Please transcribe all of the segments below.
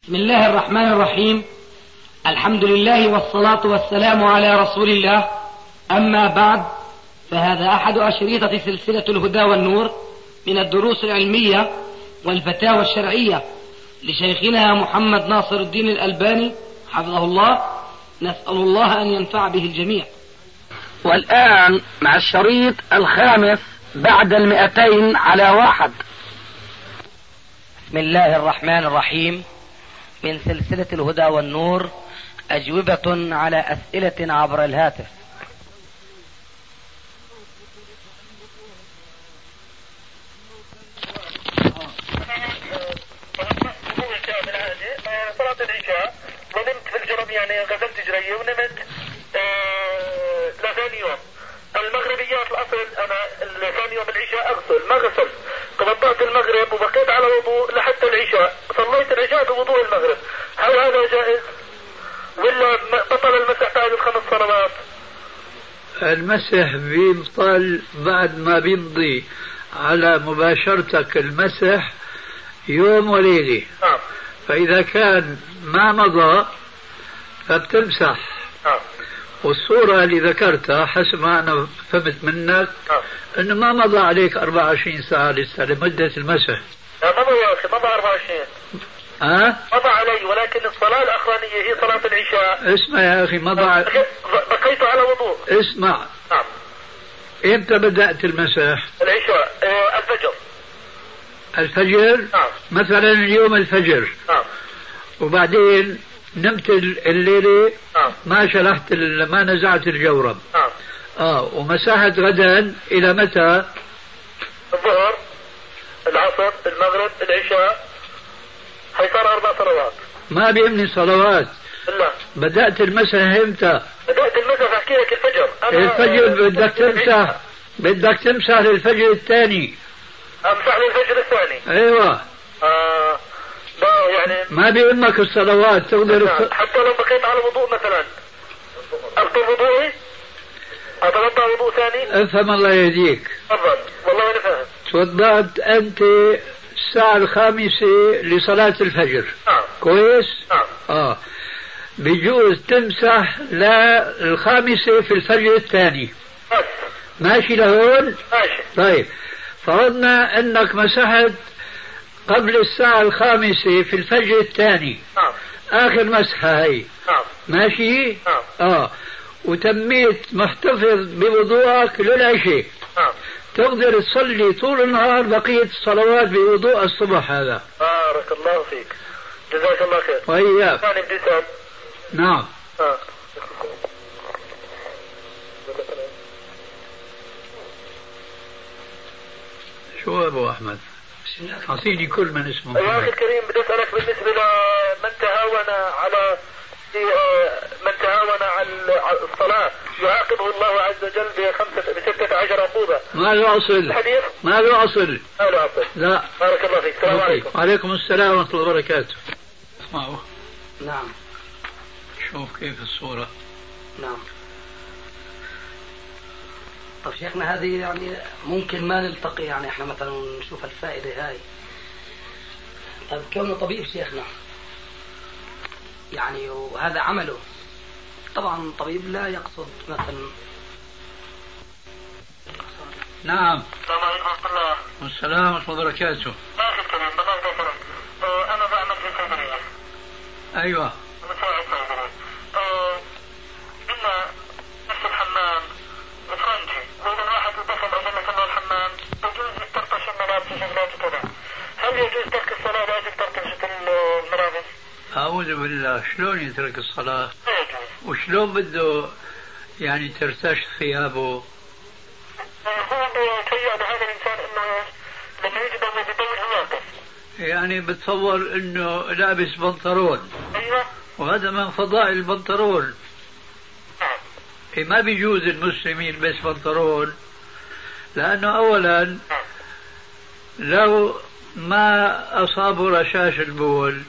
بسم الله الرحمن الرحيم. الحمد لله والصلاة والسلام على رسول الله. أما بعد، فهذا أحد أشريطة سلسلة الهدى والنور من الدروس العلمية والفتاوى الشرعية لشيخنا محمد ناصر الدين الألباني حفظه الله. نسأل الله أن ينفع به الجميع. والآن مع الشريط الخامس بعد 200 على 1. بسم الله الرحمن الرحيم. من سلسلة الهدى والنور، أجوبة على أسئلة عبر الهاتف. صلاة العشاء ونمت في الجرم، يعني غسلت جرية ونمت لثاني يوم. المغربيات الأصل أنا ثاني يوم العشاء أغسل، ما غسلت، توضأت المغرب وبقيت على وضوء لحتى العشاء، صليت العشاء بوضوء المغرب. هل هذا جائز ولا بطل المسح بعد ال5 صلوات؟ المسح بيبطل بعد ما بيمضي على مباشرتك المسح يوم وليلة. فإذا كان ما مضى فبتمسح. والصورة اللي ذكرتها حسب ما أنا فهمت منك أنه ما مضى عليك 24 ساعة لسه لمدة المسح. لا مضى يا أخي، مضى 24. مضى علي، ولكن الصلاة الأخرانية هي صلاة العشاء. اسمع يا أخي، بقيت على وضوء. اسمع. إمتى بدأت المسح؟ العشاء الفجر. الفجر؟ مثلا اليوم الفجر. وبعدين نمت الليلة، ما شلحت ما نزعت الجورب. ومسحت غدا إلى متى؟ الظهر، العصر، المغرب، العشاء. هي صار 4 صلوات. ما بيهمني صلوات. لا. بدأت المسح امتى؟ بدأت المسح احكي لك الفجر. الفجر بدك تمسح للفجر الثاني. امسح للفجر الثاني. ايوه. يعني ما بيهمك الصلوات، تقدر حتى لو بقيت على وضوء مثلا ابطل وضوئي، اتوضا وضوء ثاني. افهم الله يهديك. تفضل. والله انا فاهم. توضأت انت الساعة 5 لصلاة الفجر. كويس. بيجوز تمسح لل5 في الفجر الثاني. ماشي لهون؟ ماشي. طيب، فرضنا انك مسحت قبل الساعة 5 في الفجر الثاني. آخر مسحة هي. ماشي؟ وتميت محتفظ بوضوءك للعشاء. تقدر تصلي طول النهار بقية الصلوات بوضوء الصبح هذا. بارك الله فيك، جزاك الله خير. وإياك. ثاني ابتسام. نعم. شو أبو أحمد؟ أعطيني كل من اسمه. يا أخي الكريم، بدي أسألك بالنسبة لمن تهاون على الصلاة يعاقبه الله عز وجل ب16 عقوبة. ما له أصل. الحديث ما له أصل. ما له أصل. لا. بارك الله فيك. السلام عليكم. وعليكم السلام ورحمة الله وبركاته. اسمعوا. نعم. شوف كيف الصورة. نعم. طب شيخنا، هذه يعني ممكن ما نلتقي، يعني احنا مثلا نشوف الفائدة هاي. طب كونه طبيب شيخنا يعني، وهذا عمله، طبعا طبيب لا يقصد مثلا. نعم. السلام عليكم ورحمة الله. والسلام ورحمة الله وبركاته. أخي الكريم، الله يغفرك. أنا بعمل في صيدلية. أيوة. مساعد صيدلي. إن نفس الحمام فرنجي، وإذا الواحد اتصل أجل الله الحمام يجوز يسترطش الملابس وشغلات كذا. هل يجوز ترك الصلاة لأجل ترطشة الملابس؟ أعوذ بالله، شلون يترك الصلاة؟ لا يجوز. وشلون بده يعني ترتش ثيابه؟ هو بيتهيأ لهذا الإنسان إنه لما يجي بدور يوقف. يعني بتصور إنه لابس بنطلون. أيوة. وهذا من فضائل البنطلون. ما بيجوز المسلم يلبس بنطلون، لأنه أولا لو ما أصابه رشاش البول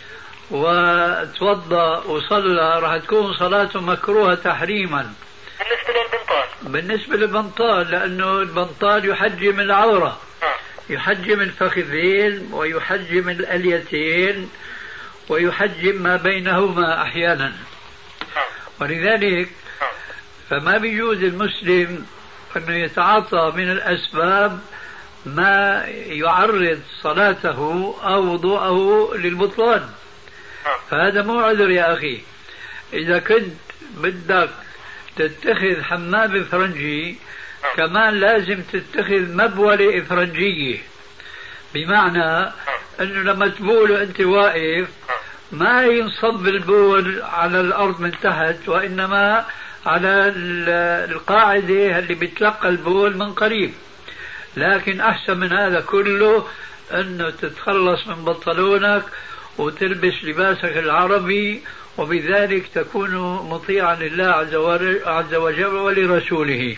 وتوضأ وصلى راح تكون صلاته مكروهة تحريما. بالنسبة للبنطال لأنه البنطال يحجم العورة، يحجم الفخذين ويحجم الأليتين ويحجم ما بينهما أحيانا. ولذلك فما بيجوز المسلم أنه يتعاطى من الأسباب ما يعرض صلاته أو وضوءه للبطلان. فهذا مو عذر يا أخي. إذا كنت بدك تتخذ حمام إفرنجي كمان لازم تتخذ مبولة إفرنجية، بمعنى أنه لما تبول وأنت واقف ما ينصب البول على الأرض من تحت، وإنما على القاعدة اللي بتلقى البول من قريب. لكن أحسن من هذا كله أنه تتخلص من بنطلونك وتلبس لباسك العربي، وبذلك تكون مطيعا لله عز وجل ولرسوله.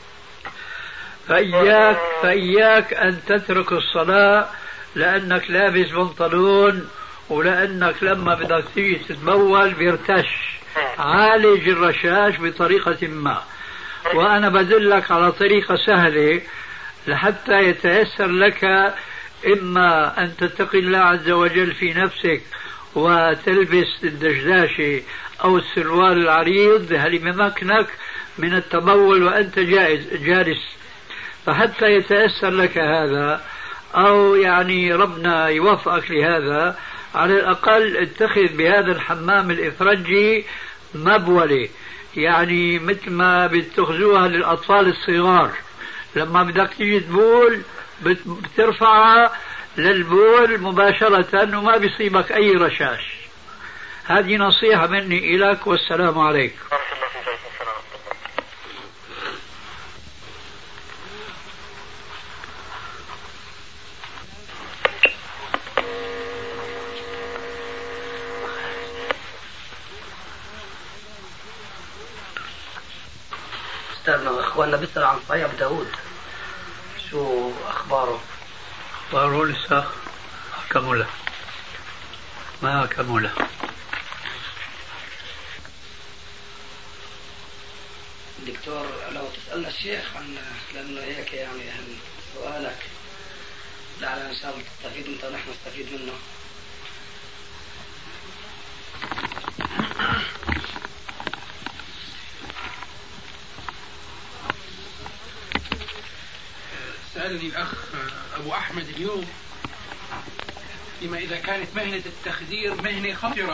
فإياك أن تترك الصلاة لأنك لابس بنطلون، ولأنك لما بدك تيجي تتبول بيرتش. عالج الرشاش بطريقة ما. وأنا بدلك على طريقة سهلة لحتى يتيسر لك، إما أن تتقي الله عز وجل في نفسك وتلبس الدشداشة أو السروال العريض اللي بمكنك من التبول وأنت جالس، فحتى يتيسر لك هذا، أو يعني ربنا يوفقك لهذا، على الأقل اتخذ بهذا الحمام الإفرنجي مبولة، يعني مثل ما بتخذوها للأطفال الصغار، لما بدك تيجي تبول بترفعها للبول مباشرة وما بيصيبك أي رشاش. هذه نصيحة مني إليك، والسلام عليكم. أستاذنا أخواننا بيسأل عن صحيح أبو داود، شو أخباره؟ أخباره لسه كمله، ما كمله. دكتور لو تسألنا الشيخ عن، لأنه هيك يعني سؤالك لعل إن شاء الله تستفيد أنت ونحن نستفيد منه. سألني الأخ أبو أحمد اليوم فيما إذا كانت مهنة التخدير مهنة خطرة،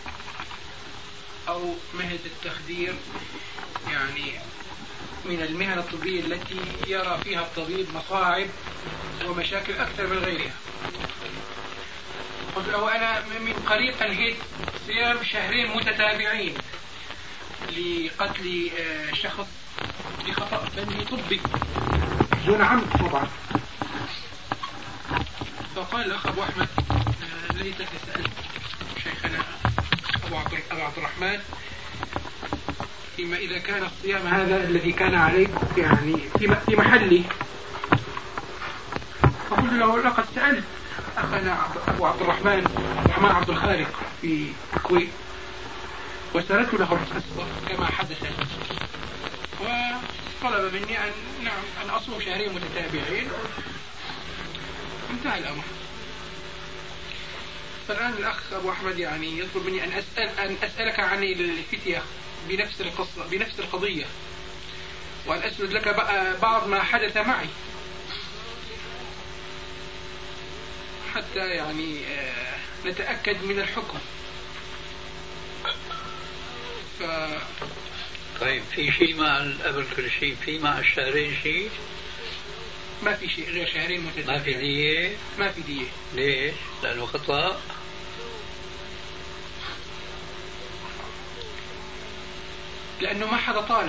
أو مهنة التخدير يعني من المهن الطبية التي يرى فيها الطبيب مصاعب ومشاكل أكثر من غيرها. قلت له أنا من قريب أنهيت صيام 2 شهر متتابعين لقتل شخص بخطأ فني طبي دون عمد طبعا. فقال الأخ أبو أحمد ليتك سألت شيخنا أبو عبد الرحمن فيما إذا كان الصيام هذا الذي كان عليك يعني في محلي. فقلت له لقد سألت أخنا أبو عبد الرحمن عبد الخالق في الكويت وسردت له القصة كما حدث، وطلب مني أن أصوم 2 شهر متتابعين. انتهى الأمر. فالآن الأخ أبو أحمد يعني يطلب مني أن أسألك عن الفتية بنفس القصة بنفس القضية، وأن أسرد لك بعض ما حدث معي حتى يعني نتأكد من الحكم. طيب في شيء مع قبل كل شيء في مع 2 شهر شيء؟ ما في شيء غير 2 شهر متتابعين. ما في دية؟ ما في دية. ليش؟ لأنه خطأ؟ لأنه ما حدا طالب.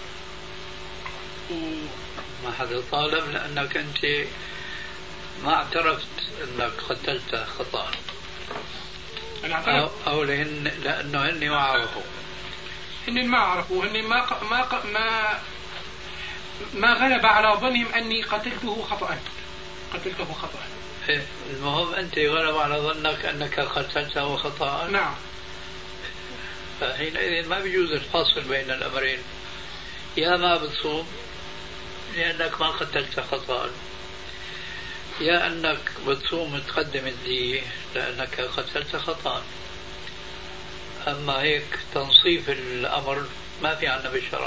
ما حدا طالب لأنك أنت ما اعترفت أنك قتلت خطأ. أنا اعترف. أو لأنه هن ما عرفوا. هن ما عرفوا، هن ما غلب على ظنهم أني قتلته خطأ. المهم أنت غلب على ظنك أنك قتلته خطأ. نعم. فحينئذ ما بيجوز الفصل بين الأمرين، يا ما بتصوم لأنك ما قتلت خطأ، يا أنك بتصوم تقدم الدية لأنك قتلت خطأ، أما هيك تنصيف الأمر ما في عنا بالشرع.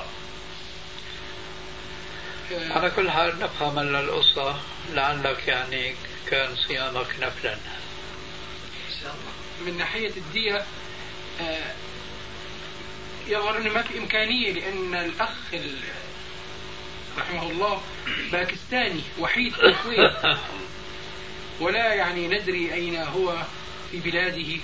على كل حال نفهم القصة، لعلك يعني كان صيامك نفلا إن شاء الله. من ناحية الدية يظهر أنه ما في إمكانية، لأن الأخ رحمه الله باكستاني وحيد في الكويت، ولا يعني ندري أين هو في بلاده.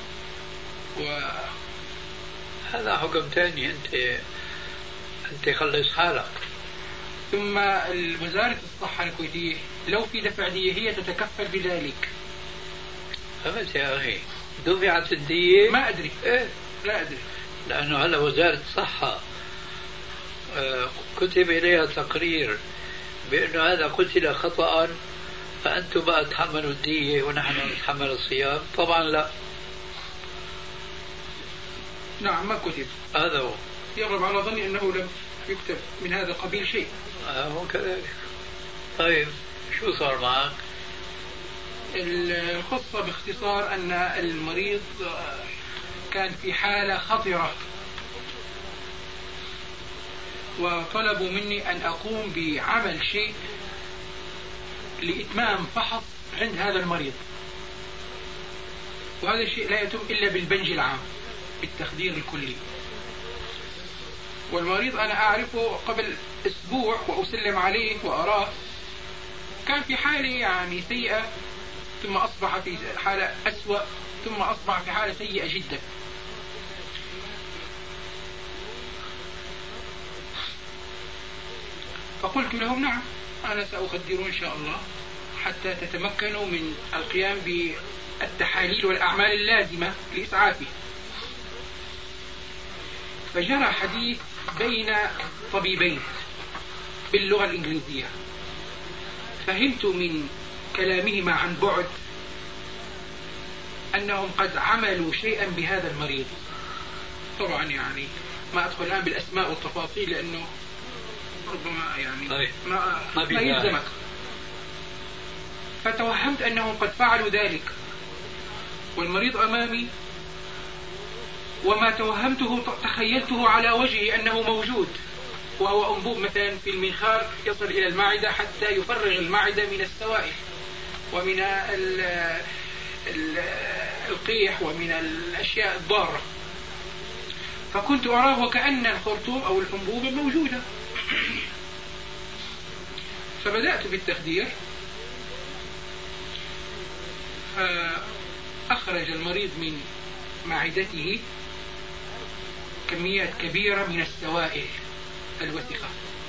هذا حكم ثاني، أنت خلص حالك. ثم وزارة الصحة الكويتية لو في دفع دية هي تتكفل بذلك. فهمت يا أخي؟ دفعت الدية؟ ما أدري. إيه؟ لا أدري، لأنه هلا وزارة الصحة كتب إليها تقرير بأنه هذا قتل خطأ، فأنتم بقى تحملوا الدية ونحن نتحمل الصيام. طبعا لا. نعم ما كتب. هذا هو. يغلب على ظني أنه لم يكتب من هذا القبيل شيء. هو كذلك. طيب شو صار معك؟ القصة باختصار أن المريض كان في حالة خطرة، وطلبوا مني أن أقوم بعمل شيء لإتمام فحص عند هذا المريض، وهذا الشيء لا يتم إلا بالبنج العام بالتخدير الكلي. والمريض أنا أعرفه قبل أسبوع وأسلم عليه وأراه كان في حالة يعني سيئة، ثم أصبح في حالة أسوأ، ثم أصبح في حالة سيئة جدا. فقلت لهم نعم أنا سأخدر إن شاء الله حتى تتمكنوا من القيام بالتحاليل والأعمال اللازمة لإسعافه. فجرى حديث بين طبيبين باللغة الإنجليزية، فهمت من كلامهما عن بعد أنهم قد عملوا شيئا بهذا المريض. طبعا يعني ما أدخل الآن بالأسماء والتفاصيل لأنه ربما يعني ما يلزمك. فتوهمت أنهم قد فعلوا ذلك والمريض أمامي، وما توهمته تخيلته على وجهه أنه موجود، وهو أنبوب مثلا في المنخار يصل إلى المعدة حتى يفرغ المعدة من السوائل ومن القيح ومن الأشياء الضارة. فكنت أراه وكأن الخرطوم أو الأنبوبة موجودة. فبدأت بالتخدير، فأخرج المريض من معدته كميات كبيرة من السوائل الوسخة،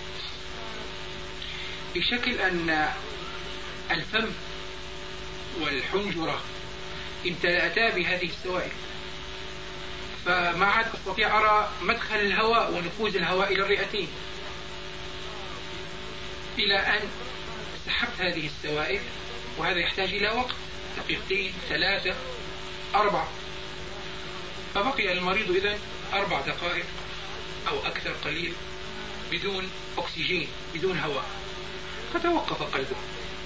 بشكل أن الفم والحنجرة امتلأتا بهذه السوائل، فما عاد أستطيع أرى مدخل الهواء ونفوذ الهواء إلى الرئتين، إلى أن سحبت هذه السوائل. وهذا يحتاج إلى وقت، دقيقتين 3 4. فبقي المريض إذن 4 دقائق أو أكثر قليل بدون أكسجين، بدون هواء، فتوقف قلبه.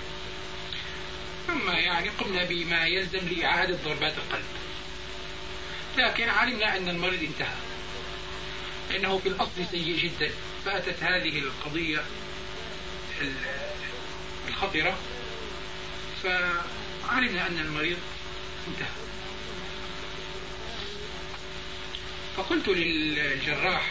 ثم يعني قمنا بما يلزم لإعادة ضربات القلب، لكن علمنا أن المريض انتهى لأنه في الأصل سيء جدا. فأتت هذه القضية الخطرة، فعلمنا أن المريض انتهى. فقلت للجراح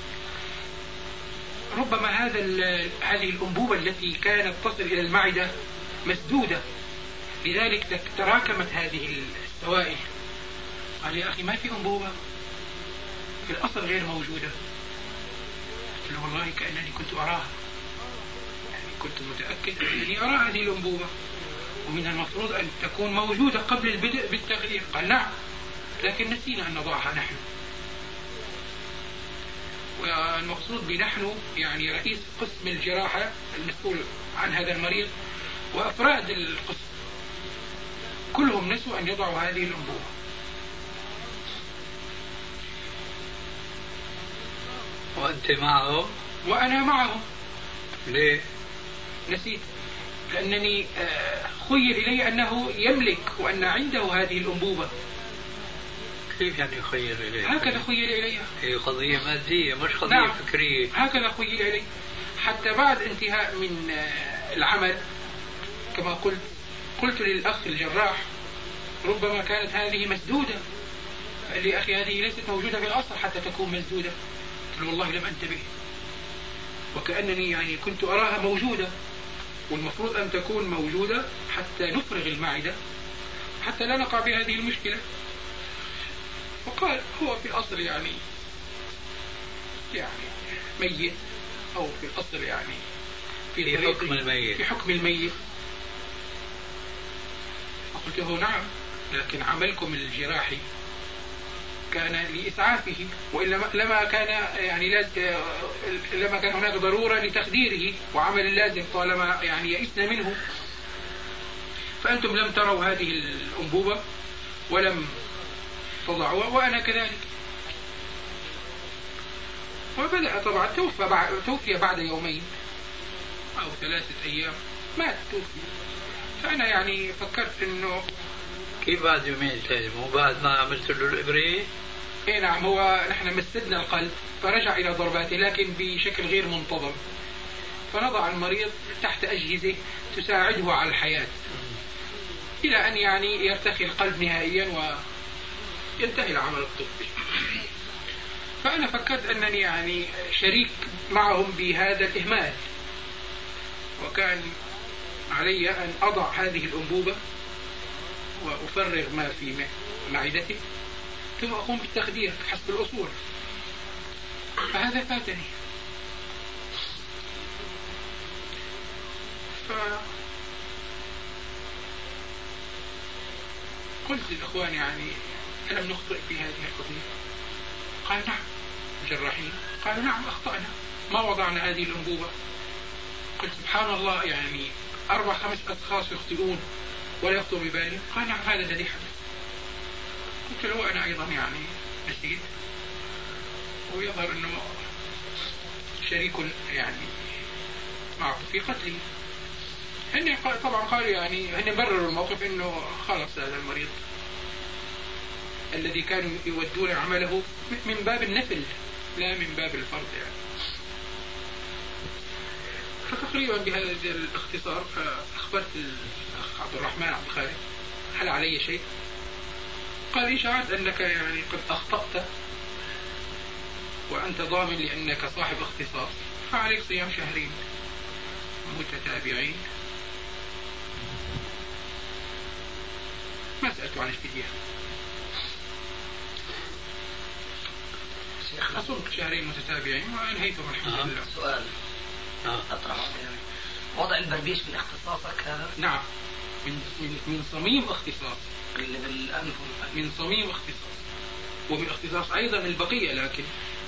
ربما هذه الأنبوبة التي كانت تصل إلى المعدة مسدودة، لذلك تراكمت هذه السوائل. قال يا أخي ما في أنبوبة، في الأصل غير موجودة. قلت له والله كأنني كنت أراها، يعني كنت متأكد أنني أرى هذه الأنبوبة ومن المفروض أن تكون موجودة قبل البدء بالتغيير. قال نعم، لكن نسينا أن نضعها نحن. والمقصود بنحن يعني رئيس قسم الجراحة المسؤول عن هذا المريض وأفراد القسم كلهم نسوا أن يضعوا هذه الأنبوبة. وأنت معهم؟ وأنا معهم. ليه؟ نسيت. لأنني خيل إلي أنه يملك وأن عنده هذه الأنبوبة. كيف يعني خيل إليه؟ هكذا خيل إلي. هي قضية مادية مش قضية نعم. فكرية. هكذا خيل إلي، حتى بعد انتهاء من العمل كما قلت للأخ الجراح ربما كانت هذه مسدودة. قال لي أخي هذه ليست موجودة في الأصل حتى تكون مسدودة. قلت له والله لم أنتبه، وكأنني يعني كنت أراها موجودة، والمفروض أن تكون موجودة حتى نفرغ المعدة حتى لا نقع بهذه المشكلة. وقال هو في الأصل يعني ميت، أو في الأصل يعني في حكم الميت. في حكم الميت. فقلت له نعم، لكن عملكم الجراحي كان لإسعافه، وإلا لما كان لما كان هناك ضرورة لتخديره وعمل اللازم طالما يعني يئسنا منه. فأنتم لم تروا هذه الأنبوبة ولم تضعوها، وأنا كذلك. وبدأ طبعا توفي بعد يومين أو 3 أيام مات توفي. فأنا يعني فكرت إنه كيف بعد يومين ثلاثة؟ مو بعد ما عملت له الإبرة؟ إيه نعم، هو نحن مسدنا القلب فرجع إلى ضرباته لكن بشكل غير منتظم، فنضع المريض تحت أجهزة تساعده على الحياة إلى أن يعني يرتخي القلب نهائيا وينتهي العمل الطبي. فأنا فكرت أنني يعني شريك معهم بهذا الإهمال، وكان علي أن أضع هذه الأنبوبة وأفرغ ما في معدته ثم أقوم بالتخدير حسب الأصول. فهذا فاتني. قلت للإخوان يعني ألم نخطئ في هذه القضية؟ قال نعم. الجراحين قالوا نعم أخطأنا، ما وضعنا هذه الأنبوبة. قلت سبحان الله، يعني 4-5 أشخاص يخطئون ولا يخطئ ببالي. قال نعم هذا الذي حدث. قلت له أنا أيضا يعني نسيت، ويظهر أنه شريك يعني معه في قتلي. هن طبعا قالوا يعني هن برروا الموقف أنه خلص هذا المريض الذي كانوا يودون عمله من باب النفل لا من باب الفرض يعني. فتقريبا بهذا الاختصار أخبرت الأخ عبد الرحمن عبد الخالق هل علي شيء؟ قال لي شعرت أنك يعني قد أخطأت وأنت ضامن لأنك صاحب اختصاص، فعليك صيام 2 شهر متتابعين. ما سألت عن الفدية، أصمت 2 شهر متتابعين وأنهيتهم الحمد لله. سؤال أطرح، وضع البربيش باختصاصك هذا؟ نعم، من صميم اختصاص، اللي بالأنف من صميم اختصاص، ومن اختصاص أيضا البقية. لكن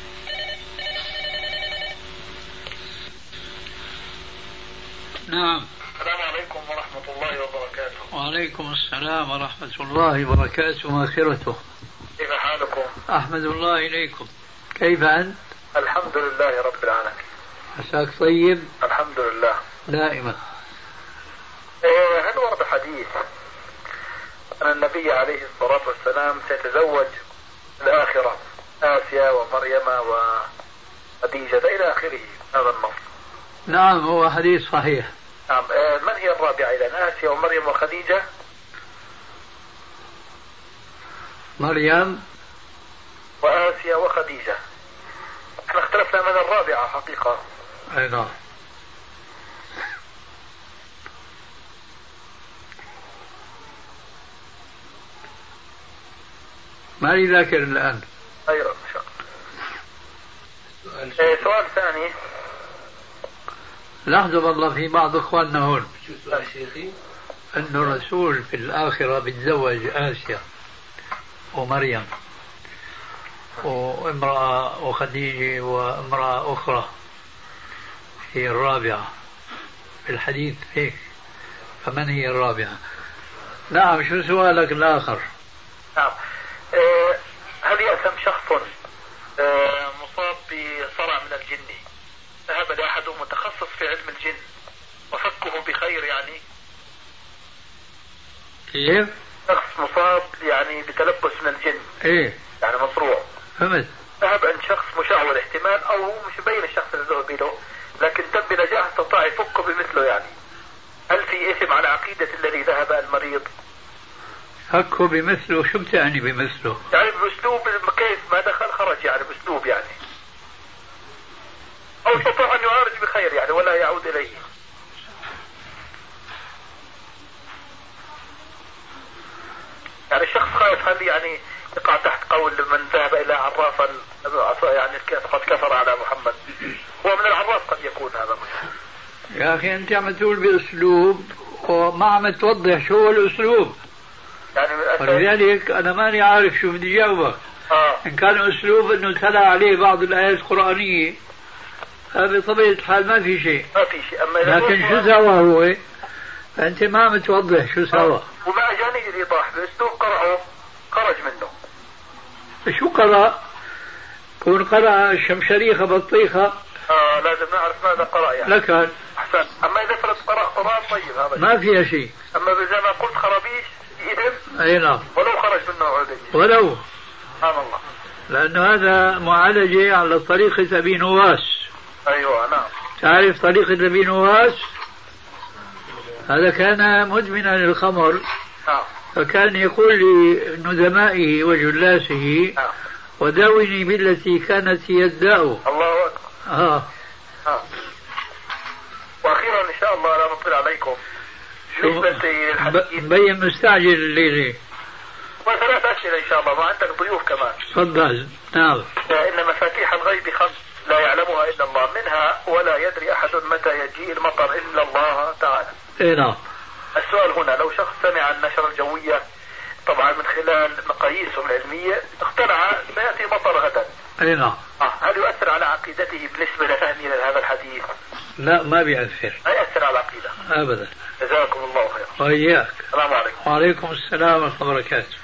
نعم. السلام عليكم ورحمة الله وبركاته. وعليكم السلام ورحمة الله وبركاته ومغفرته. كيف حالكم؟ أحمد الله إليكم. كيف أنت؟ الحمد لله رب العالمين. عساك طيب؟ الحمد لله دائما. هل ورد حديث أن النبي عليه الصلاة والسلام سيتزوج الآخرة آسيا ومريم وخديجة إلى آخره هذا النص؟ نعم هو حديث صحيح. نعم. من هي الرابعة إذن؟ آسيا ومريم وخديجة؟ مريم وآسيا وخديجة. احنا اختلفنا من الرابعة حقيقة. أي نعم. ماني ذاكر الآن. أيوة إن شاء الله. سؤال ثاني. لحظة والله، في بعض إخواننا هون أن الرسول في الآخرة بيتزوج آسيا ومريم وامرأة وخديجة وامرأة أخرى هي الرابعة في الحديث هيك، فمن هي الرابعة؟ نعم. شو سؤالك الآخر؟ نعم. هل يأثم شخص مصاب بصرع من الجن ذهب لأحد متخصص في علم الجن وفكه بخير يعني كيف؟ شخص مصاب يعني بتلبس من الجن. ايه يعني مصروع. فهمت. ذهب عند شخص مشعوذ احتمال او مش مبين الشخص اللي ذهب له، لكن تم بنجاح استطاع يفكه بمثله يعني. هل في اسم على عقيدة الذي ذهب المريض؟ فكه بمثله، شو بتعني بمثله؟ يعني باسلوب كيف ما دخل خرج يعني باسلوب يعني. او استطاع ان يعالج بخير يعني ولا يعود اليه. يعني الشخص خايف هل يعني يقع تحت قول من ذهب الى عرافا يعني قد كفر على محمد. هو من العراف قد يكون هذا مشكلة. يا اخي انت عم تقول باسلوب وما عم توضح شو هو الاسلوب. يعني ولذلك انا ماني عارف شو بدي جاوبك. ان كان اسلوب انه تلا عليه بعض الايات القرانيه هذا بطبيعه الحال ما في شيء. ما في شيء. اما لكن شو سوى هو؟ فانت ما عم توضح شو سوى. وما اجاني الايضاح باسلوب قرأه خرج منه. شو قرأ؟ كون قرأ الشمشريخة بطيخة لازم نعرف ماذا قرأ يعني. لكن احسن. اما اذا فرض قرأ قرآن طيب هذا ما فيها شيء. اما زي ما قلت خرابيش يهم. اي نعم. ولو خرج منه عودي. ولو. سبحان الله. لانه هذا معالجة على طريقة ابي نواس. ايوه نعم. تعرف طريقة ابي نواس؟ هذا كان مدمنا للخمر. فكان يقول لندمائه وجلاسه وداوني بالتي كانت هي الداء. الله أكبر. وأخيرا إن شاء الله لا نطيل عليكم. مبين مستعجل الليلة. وثلاث أسئلة إن شاء الله ما عندك ضيوف كمان. تفضل. نعم. إن مفاتيح الغيب 5 لا يعلمها إلا الله، منها ولا يدري أحد متى يجيء المطر إلا الله تعالى. نعم. السؤال هنا لو شخص سمع النشرة الجوية طبعا من خلال مقاييسهم العلمية اقتنع سيأتي مطر غدا. نعم. هل يؤثر على عقيدته بالنسبة لفهمه لهذا الحديث؟ لا ما بيأثر. لا يأثر على العقيدة أبدا. جزاكم الله خير. وإياك. السلام عليكم. وعليكم السلام ورحمة الله وبركاته.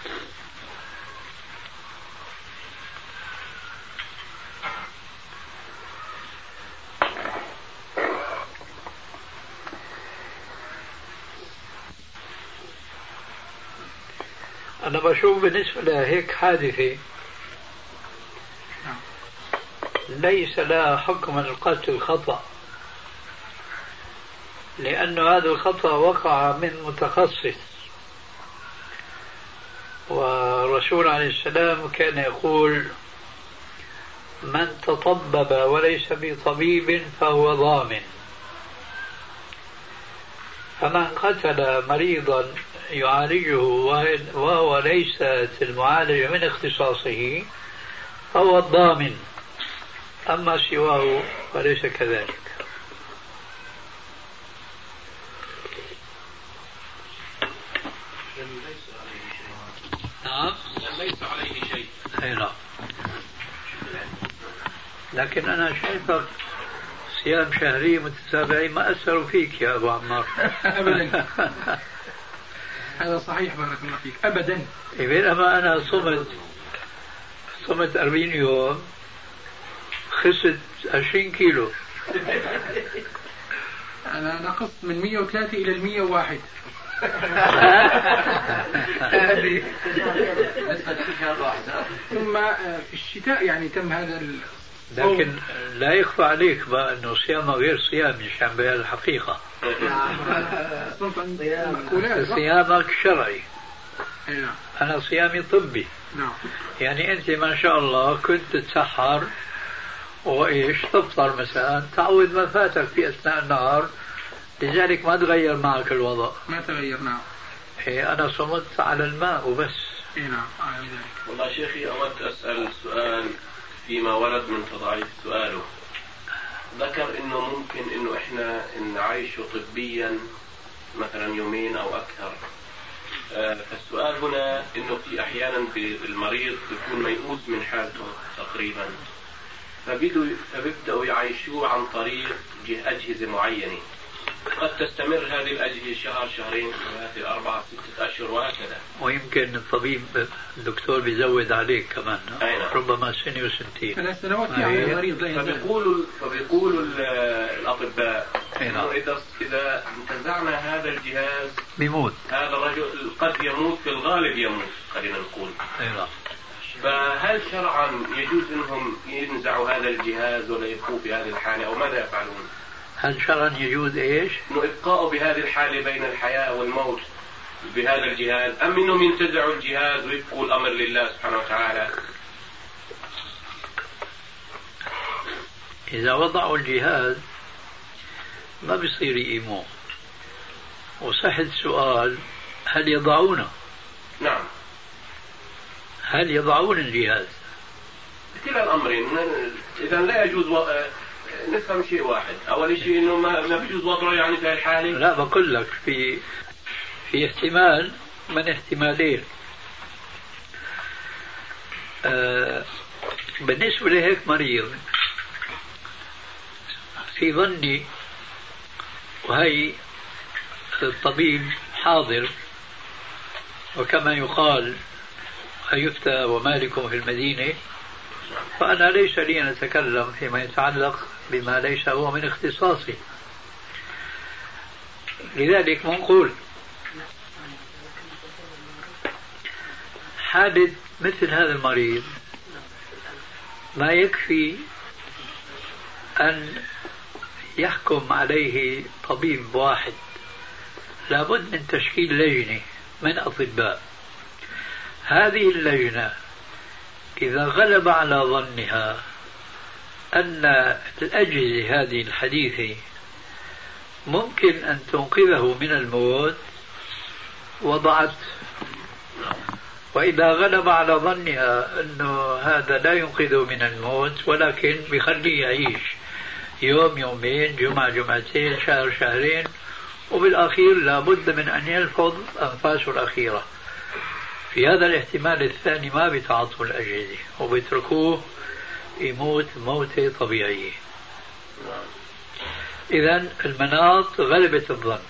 أنا بشوف بالنسبة لهيك حادثة ليس لها حكم القتل خطأ، لأن هذا الخطأ وقع من متخصص، والرسول عليه السلام كان يقول من تطبب وليس بطبيب فهو ضامن. فمن قتل مريضا يعالجه وهو ليست المعالجة من اختصاصه فهو الضامن، أما سواه فليس كذلك. نعم ليس عليه شيء. أي نعم. لكن أنا شايفك صيام شهري متتابعين ما أثروا فيك يا أبو عمار. أبدا. هذا صحيح بارك الله فيك. أبدا. بينما أنا صمت 40 يوم خسرت 20 كيلو. أنا نقصت من 103 إلى 101. ثم في الشتاء يعني تم هذا لكن لا يخفى عليك بقى أنه صيامه غير صيام مش عم بيان الحقيقة. صيامك شرعي، أنا صيامي طبي. يعني أنت ما شاء الله كنت تتسحر وإيش تفطر مثلا تعود ما فاتك في أثناء النهار، لذلك ما تغير معك الوضع. ما تغير. نعم. أنا صمت على الماء وبس. نعم. والله شيخي أود أسأل سؤال فيما ورد من تضعيف سؤاله. ذكر إنه ممكن إنه إحنا نعيشه طبيا مثلا يومين أو أكثر. فالسؤال هنا إنه في أحيانا المريض يكون ميؤوس من حالته تقريبا، فبيبدأوا يعيشوه عن طريق أجهزة معينة، قد تستمر هذه الأجهزة شهر شهرين 3 4 6 أشهر وهكذا. ويمكن الطبيب الدكتور بيزود عليك كمان. ربما سنة وسنتين 3 سنوات يعني المريض لا يزال. فبيقولوا الأطباء إذا انتزعنا هذا الجهاز بيموت هذا الرجل، قد يموت، في الغالب يموت خلينا نقول. فهل شرعا يجوز انهم ينزعوا هذا الجهاز ولا يبقوا في هذه الحالة، او ماذا يفعلون؟ هل شرعا يجوز ايش؟ انه ابقاء بهذه الحالة بين الحياة والموت بهذا الجهاز، ام انهم ينتزعوا الجهاز ويبقوا الامر لله سبحانه وتعالى؟ اذا وضعوا الجهاز ما بيصير يقيموه. وصح السؤال، هل يضعونه؟ نعم. هل يضعون الجهاز؟ كلا الأمرين. إذا لا يجوز نفهم شيء واحد. أول شيء إنه ما بيجوز وضعه يعني في الحالة. لا، بقول لك في احتمال من احتمالين. بالنسبة لهيك مريض، في ظني وهي الطبيب حاضر، وكما يقال يفتى ومالك في المدينة، فأنا ليس لي أن أتكلم فيما يتعلق بما ليس هو من اختصاصي. لذلك منقول حادث مثل هذا المريض ما يكفي أن يحكم عليه طبيب واحد، لابد من تشكيل لجنة من أطباء. هذه اللجنة إذا غلب على ظنها أن الأجهزة هذه الحديثة ممكن أن تنقذه من الموت وضعت، وإذا غلب على ظنها أنه هذا لا ينقذه من الموت ولكن بيخليه يعيش يوم يومين، جمعة جمعتين، شهر شهرين، وبالأخير لابد من أن يلفظ أنفاسه الأخيرة، في هذا الاحتمال الثاني ما بيتعاطوا الأجهزة وبيتركوه يموت موتة طبيعية. إذن المناط غلبة الظن.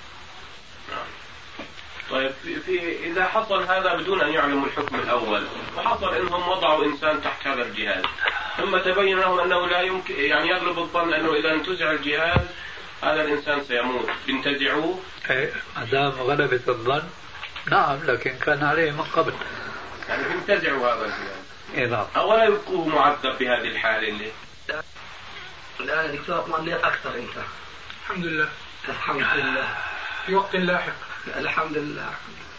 طيب إذا حصل هذا بدون أن يعلموا الحكم الأول، وحصل أنهم وضعوا إنسان تحت هذا الجهاز، ثم تبين لهم أنه لا يمكن، يعني يغلب الظن أنه إذا انتزع الجهاز هذا الإنسان سيموت، بينتزعوه؟ ما دام غلبة الظن نعم، لكن كان عليه من قبل، يعني بينتزعوا هذا الجهاز. نعم. أولا يبقوه معذب بهذه الحالة اللي الآن دكتور اطمئنيت أكثر أنت. الحمد لله. الحمد لله. في وقت لاحق. الحمد لله.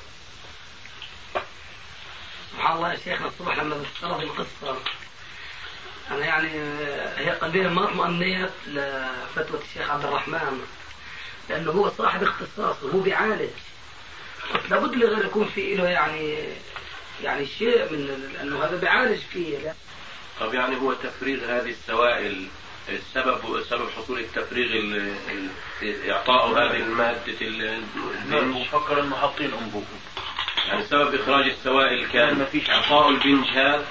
سبحان الله يا شيخنا، الصبح لما ذكرت القصة أنا يعني هي قليلا ما اطمئنيت لفتوى الشيخ عبد الرحمن، لأنه هو صاحب اختصاص وهو بيعالج، لابد لغير يكون في له يعني شيء من أنه هذا بيعالج فيه. طب يعني هو تفريغ هذه السوائل سبب حصول التفريغ إعطاء هذه المادة البنج؟ فكر إنه حاطين أنبوب، يعني سبب إخراج السوائل كان إعطاء البنج هذا؟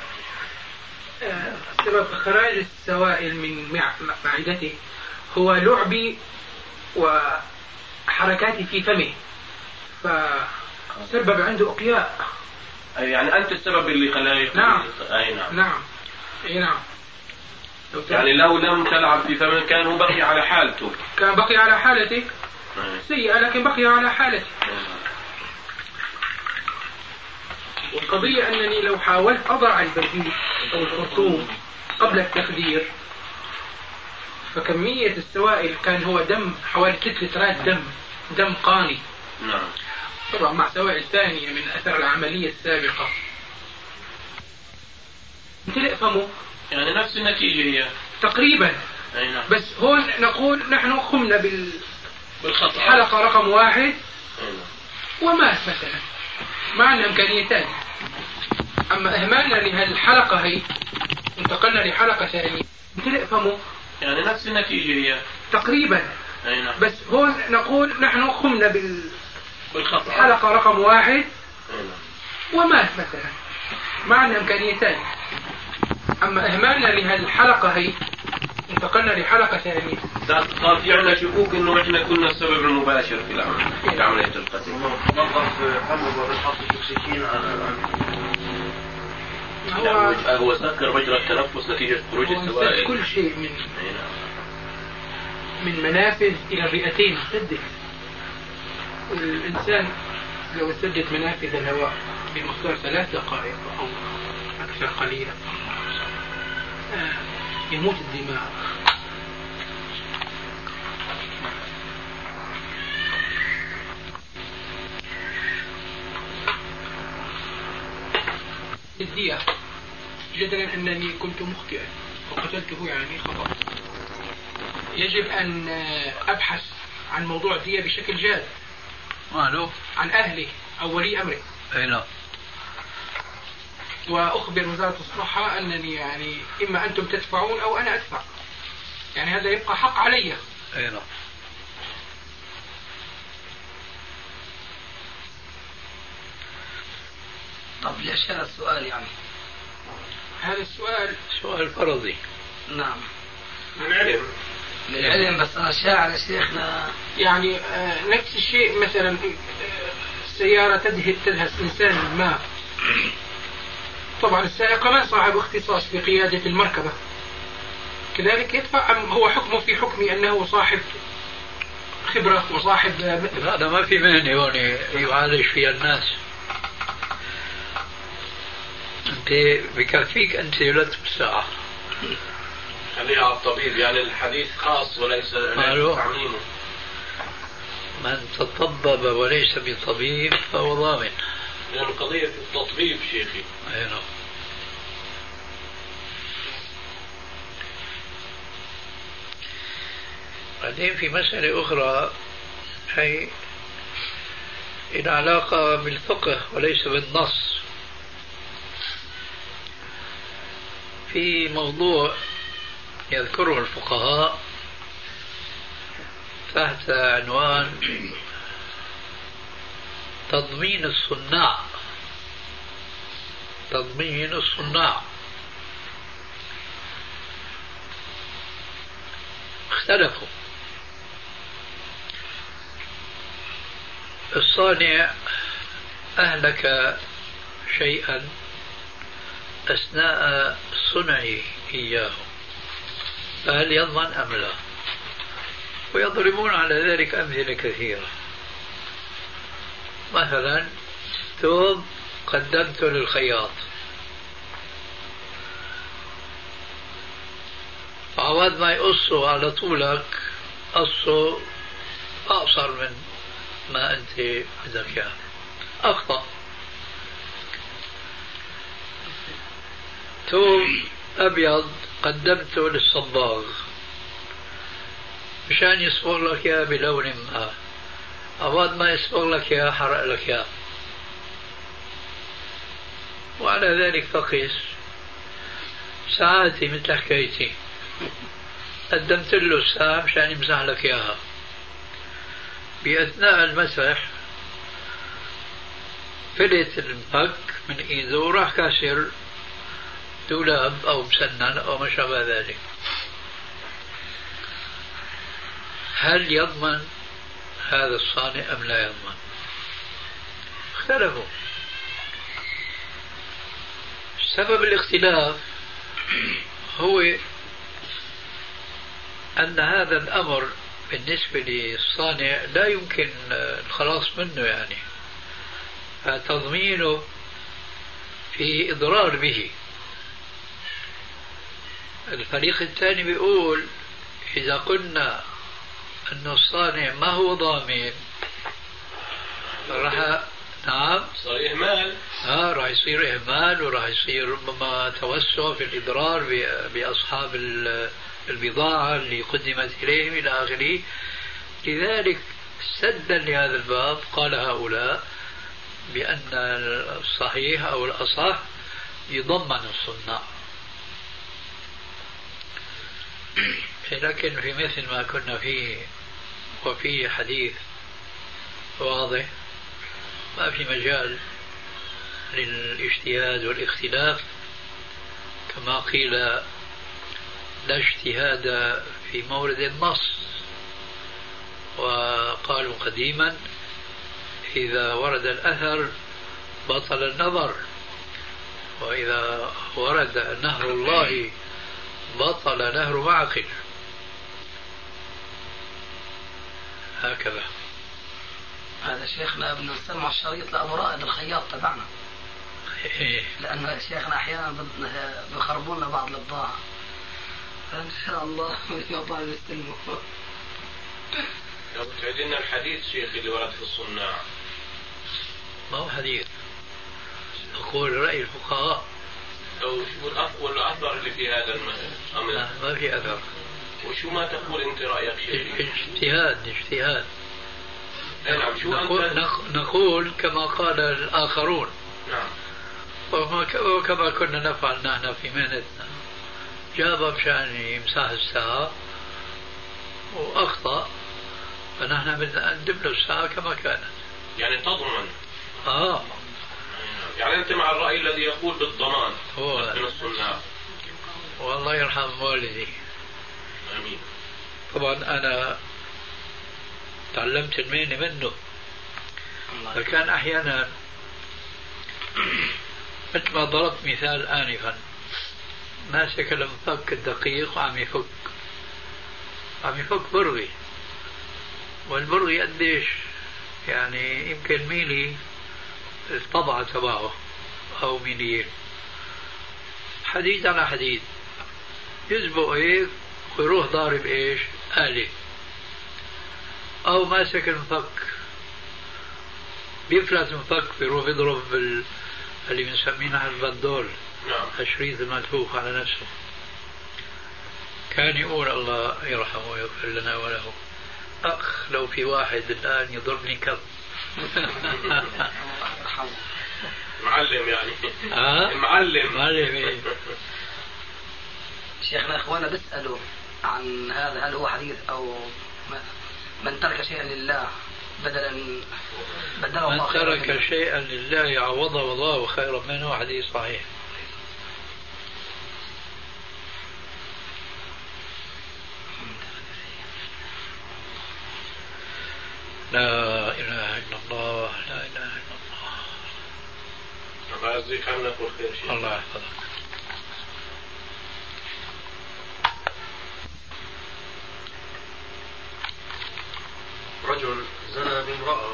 سبب إخراج السوائل من معدته هو لعبي وحركاتي في فمه، فسبب عنده أقياء. يعني أنت السبب اللي خلاه. نعم. أي نعم. نعم. أي نعم. يعني لو لم تلعب في فمه كان هو بقي على حالته. كان بقي على حالته سيئة، لكن بقي على حالته. والقضية أنني لو حاولت أضع البريد أو الخرطوم قبل التخدير، فكمية السوائل كان هو دم حوالي 6 لترات دم قاني. نعم. طبعا مع سوائل ثانية من أثر العملية السابقة. امتلئ فمه. يعني نفس النتيجة هي تقريبا. نعم. بس هون نقول نحن قمنا بالحلقة رقم 1 ومات مثلا، ما عندنا إمكانيتان. أما إهمالنا لهالحلقة هي انتقلنا لحلقة ثانية، امتلئ فمه. يعني نفس النتيجة هي تقريبا. نعم. بس هون نقول نحن قمنا بالحلقة رقم 1 ومات مثلا، ما عندنا إمكانيتان. أما إهمالنا لهالحلقة هي انتقلنا لحلقة ثانية. صار في عنا شكوك إنه إحنا كنا السبب المباشر في عملية القتل. نظف فمه وبيحط سكين هو سكر مجرى التنفس نتيجة خروج السوائل. كل شيء منه. من منافذ إلى الرئتين سدت. الإنسان لو سدت منافذ الهواء بمقدار 3 دقائق أو أكثر قليلا يموت الدماغ. الدية جدلا أنني كنت مخطئا وقتلته يعني خطأ، يجب أن أبحث عن موضوع الدية بشكل جاد عن أهله أو ولي أمره. نعم. وأخبر وزارة الصحة أنني يعني إما أنتم تدفعون أو أنا أدفع، يعني هذا يبقى حق علي. نعم. طب ليش هذا السؤال يعني؟ هذا السؤال سؤال فرضي. نعم. للعلم بس أنا شاعر يا شيخنا يعني نفس الشيء مثلا السيارة تدهس إنسان ما، طبعا السائق ما صاحب اختصاص في قيادة المركبة، كذلك يدفع. هو حكمه في حكمي أنه صاحب خبرة وصاحب هذا ما في مهنة هون يعالج فيها الناس. أنت بكفيك أنت 3 ساعة. خليها على الطبيب، يعني الحديث خاص وليس تعميمه. من تطبب وليس بطبيب فهو ضامن. لأن قضية التطبيب شيخي. نعم. بعدين في مسألة أخرى هي العلاقة بالفقه وليس بالنص. في موضوع يذكره الفقهاء تحت عنوان تضمين الصناع. تضمين الصناع. اختلفوا. الصانع أهلك شيئا أثناء صنعه إياه، فهل يضمن أم لا؟ ويضربون على ذلك أمثلة كثيرة. مثلا ثوب قدمته للخياط، فعواد ما يقصه على طولك قصه أقصر من ما أنت بدك إياه، أخطأ. ثوب أبيض قدمته للصباغ مشان يصبغ لك إياه بلون ما، أواد ما يصبغ لك إياه حرق لك إياه. وعلى ذلك فقس ساعاتي مثل حكايتي، قدمت له الساعة مشان يمسح لك إياها، بأثناء المسح فلت المفك من إيده وراح كاسر دولاب أو مسنن أو ما شابه ذلك. هل يضمن هذا الصانع أم لا يضمن؟ اختلفوا. سبب الاختلاف هو أن هذا الأمر بالنسبة للصانع لا يمكن الخلاص منه، يعني فتضمينه في إضرار به. الفريق الثاني بيقول إذا قلنا أن الصانع ما هو ضامن راح نعم صار إهمال. راح يصير إهمال، وراح يصير ربما توسع في الإضرار بأصحاب البضاعة اللي قدمت إليهم إلى آخره. لذلك سدا لهذا الباب قال هؤلاء بأن الصحيح أو الأصح يضمن الصناع. لكن في مثل ما كنا فيه وفيه حديث واضح ما في مجال للاجتهاد والاختلاف، كما قيل لا اجتهاد في مورد النص. وقالوا قديما إذا ورد الأثر بطل النظر، وإذا ورد نهر الله بطل نهر معقل. هكذا. هذا شيخنا بدنا نسمع الشريط لأبو رائد الخياط تبعنا. لأن شيخنا أحيانا بيخربوا لنا بعض البضاعة، فإن شاء الله ما بعد يستلموا. لو تعدلنا الحديث شيخ اللي ورد في الصناع. ما هو حديث، أقول رأي الفقهاء. أو شو الأثر اللي في هذا الأمر؟ لا ما في أثر. وشو ما تقول أنت رأيك شيخ؟ اجتهاد. نعم. شو نقول كما قال الآخرون. نعم. وكما كنا نفعل نحن في مهنتنا. جاب مشان يمسح الساعة وأخطأ، فنحن بدنا نقدم له الساعة كما كانت. يعني تضمن. يعني أنت مع الرأي الذي يقول بالضمان من الصناع. والله يرحم والدي. آمين. طبعا أنا تعلمت المهنة منه، فكان أحيانا مثل ما ضربت مثال آنفا، ماسك المفك الدقيق وعم يفك برغي، والبرغي قديش يعني يمكن ميلي الطبعة تبعه أو ميلين، حديد على حديد، يسبق هيك ويروح ضارب إيش آلة، أو ماسك المفك بيفلت المفك بيروح يضرب اللي بنسميه البندول، الشريط الملفوف على نفسه. كان يقول الله يرحمه ويغفر لنا وله، أخ لو في واحد الآن يضربني كم. معلم يعني. معلم. شيخنا إخوانا بيسألوا عن هذا، هل هو حديث أو من ترك شيئا لله بدله الله خيرا منه؟ من ترك شيئا لله عوضه الله خيرا منه، حديث صحيح. لا إله إلا الله، لا إله إلا الله. الله يجزيك عنا كل خير شيخ. الله يحفظك. رجل زنى بامرأة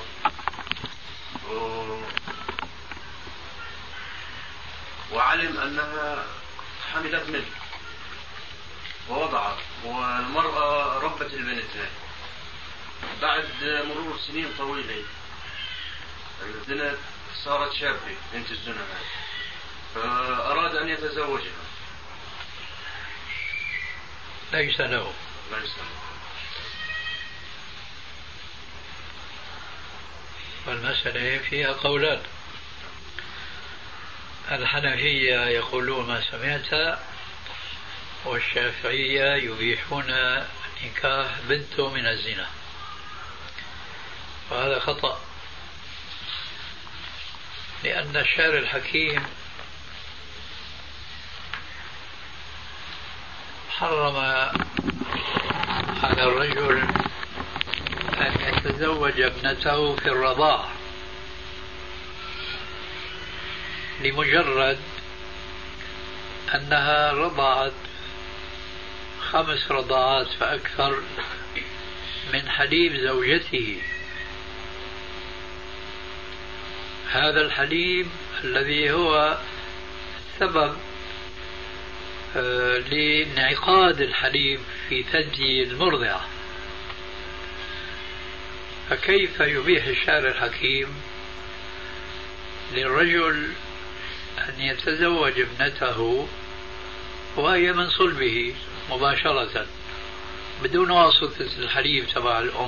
وعلم أنها حملت منه ووضعت، والمرأة ربت البنت هاي. بعد مرور سنين طويلة البنت صارت شابة، بنت الزنا هاي، فأراد أن يتزوجها. ليس له. والمسألة فيها قولان، الحنفية يقولون ما سمعت، والشافعية يبيحون نكاح بنته من الزنا، وهذا خطأ، لأن الشارع الحكيم حرم على الرجل أن يتزوج ابنته في الرضاعة لمجرد أنها رضعت 5 رضاعات فأكثر من حليب زوجته. هذا الحليب الذي هو سبب لانعقاد الحليب في ثدي المرضعة، فكيف يبيح الشارع الحكيم للرجل أن يتزوج ابنته وهي من صلبه مباشرة بدون واسطة الحليب تبع الأم؟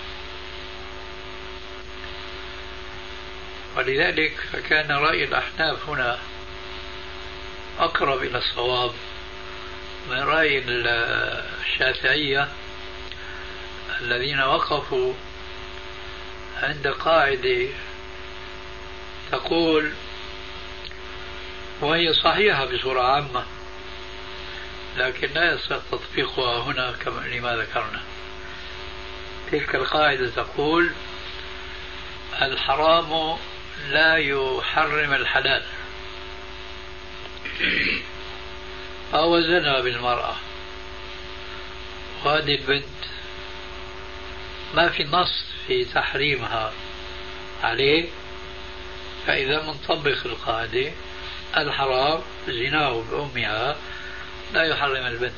ولذلك فكان رأي الأحناف هنا أقرب إلى الصواب من رأي الشافعية الذين وقفوا عند قاعدة تقول، وهي صحيحة بصورة عامة لكن لا يصح تطبيقها هنا كما لما ذكرنا. تلك القاعدة تقول: الحرام لا يحرم الحلال. فهو زنى بالمرأة، وهذه البنت ما في نص في تحريمها عليه، فإذا منطبق القاعدة الحرام زناه بأمها لا يحرم البنت.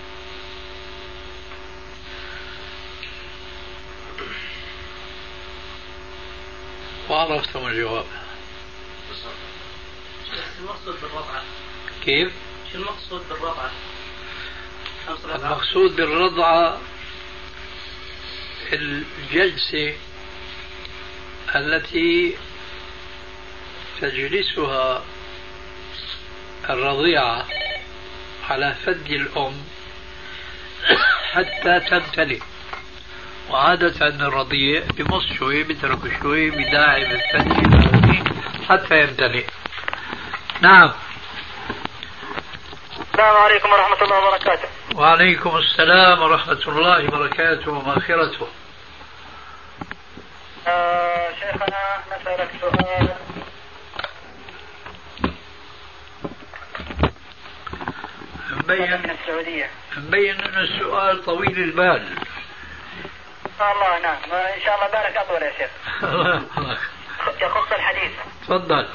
وعرفتم الجواب. شو المقصود بالرضعة؟ كيف؟ شو المقصود بالرضعة؟ المقصود بالرضعة الجلسة التي تجلسها الرضيعة على فد الأم حتى تمتلئ. وعادة الرضيع بمص شوي بترك شوي بداعي بالثدي حتى يمتلئ. نعم. السلام عليكم ورحمة الله وبركاته. وعليكم السلام ورحمة الله وبركاته ومغفرته. شيخنا نسألك سؤال. مبين أن السؤال طويل البال. الله نعم، إن شاء الله بارك أطول يا شيخ. يخص الحديث. تفضل.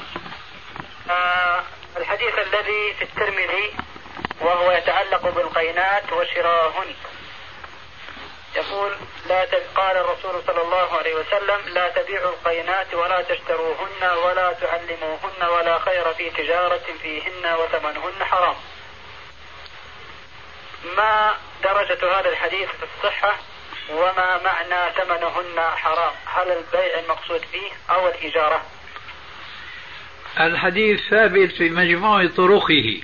الحديث الذي في الترمذي وهو يتعلق بالقينات وشراهن، يقول قال الرسول صلى الله عليه وسلم: لا تبيعوا القينات ولا تشتروهن ولا تعلموهن ولا خير في تجارة فيهن وثمنهن حرام. ما درجة هذا الحديث في الصحة وما معنى ثمنهن حرام؟ هل البيع المقصود فيه أو الإجارة؟ الحديث ثابت في مجموع طرقه.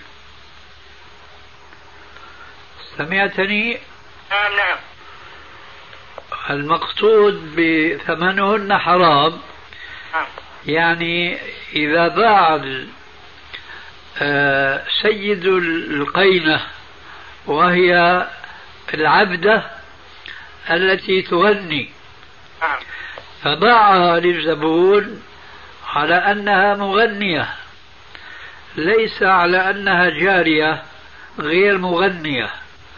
سمعتني؟ نعم. المقصود بثمنهن حرام يعني إذا باع سيد القينة وهي العبدة التي تغني فباعها للزبون على أنها مغنية ليس على أنها جارية غير مغنية،